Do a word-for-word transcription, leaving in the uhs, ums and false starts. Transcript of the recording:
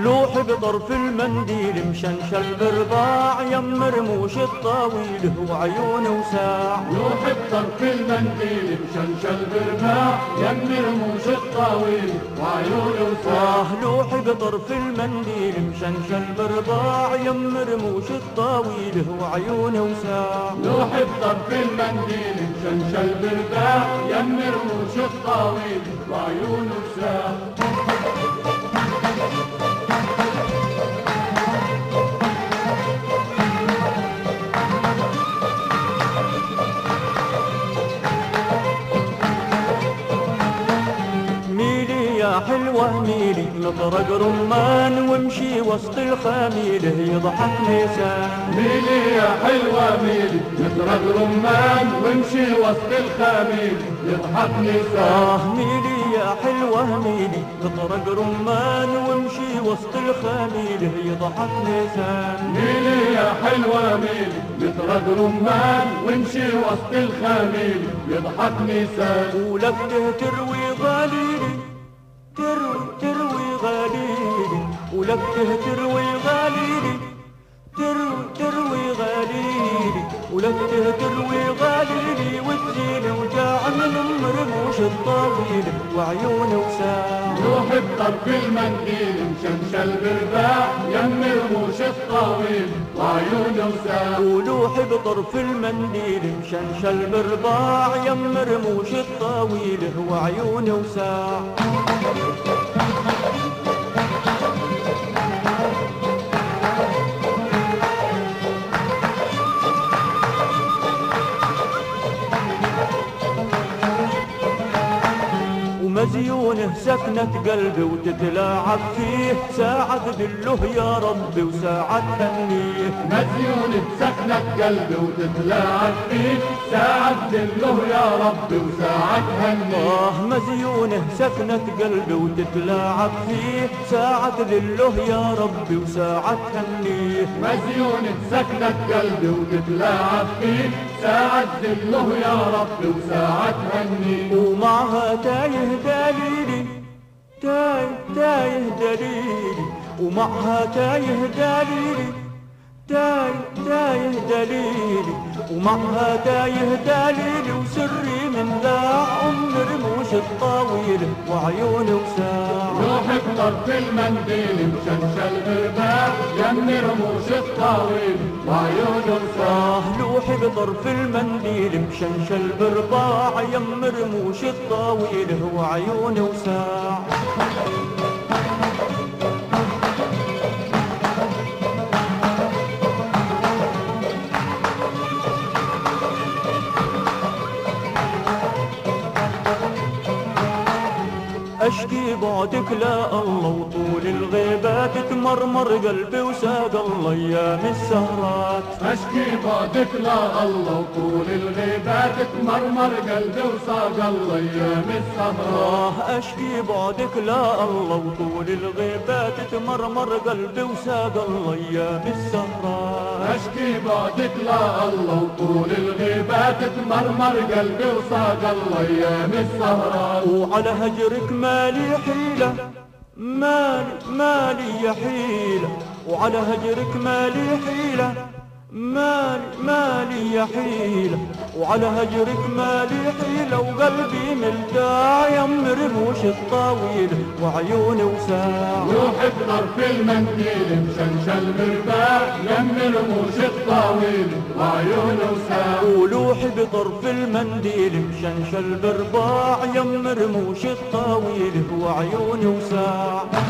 لوح بطرف المنديل مشنشل برباع يم رموش الطاويل وعيونه وساع. لوح بطرف المنديل مشنشل برباع يم رموش الطاويل وعيونه وساع. آه لوح بطرف المنديل مشنشل برباع يم رموش الطاويل وعيونه وساع. لوح بطرف المنديل مشنشل برباع يم رموش الطاويل وعيونه وساع. حلوة ميلي نطرق رمان وامشي وسط الخميل يضحك نيسان. ميلي يا حلوة ميلي نطرق رمان وامشي وسط الخميل يضحك نيسان. آه ميلي يا حلوة ميلي نطرق رمان وامشي وسط الخميل يضحك نيسان. ميلي يا حلوة ميلي نطرق رمان وامشي وسط الخميل يضحك نيسان. ولك تروي غاليلي تروي تروي غاليلي ولك تروي غاليلي تروي تروي غاليلي ولك تروي غاليلي وتزيني وجاع من ام رموش الطاويل وعيونه وساع. لوح بطرف المنديل مشنشل برباع يم رموش الطاويل وعيونه وساع. ولوح بطرف المنديل مشنشل برباع يم رموش الطاويل وعيونه وساع. ومزيونه سكنة قلبي وتتلاعب فيه ساعة تدله يا ربي وساعة تهنيه. مزيونه سكنة قلبي وتتلاعب فيه ساعة تدله يا ربي وساعة تهنيه. آه مزيونه سكنة قلبي وتتلاعب فيه ساعة تدله يا ربي وساعة تهنيه. مزيونه سكنة قلبي وتتلاعب فيه ساعة تدله يا ربي وساعة تهنيه. ومعها تايه دليلي تايه تايه دليلي ومعها تايه دليلي تايه تايه دليلي ومعها تايه دليلي وسري من ذاع ام رموش الطاويل وعيونه وساع. لوح بطرف المنديل مشنشل برباع يم رموش الطاويل وعيونه وساع. لوح بطرف المنديل مشنشل برباع يم رموش الطاويل وعيونه وساع. أشكي بعدك لا الله وطول الغيبات تمرمر قلبي وساق الله أيام السهرات. أشكي بعدك لا الله وطول الغيبات تمرمر قلبي وساق الله أيام السهرات. أشكي بعدك لا الله وطول الغيبات تمرمر قلبي وساق الله أيام السهرات. أشكي بعدك لا الله وطول الغيبات تمرمر قلبي وساق الله أيام السهرات. وعلى هجرك مالي حيلة مالي مالي يا حيلة وعلى هجرك مالي حيلة مالي مالي يا حيلة وعلى هجرك مالي حيلة وقلبي ملتاع يم رموش الطاويل وعيونه وساع. لوح بطرف المنديل مشنشل برباع يم رموش الطاويل وعيونه وساع. ولوح بطرف المنديل مشنشل برباع يم رموش الطاويل وعيونه وساع.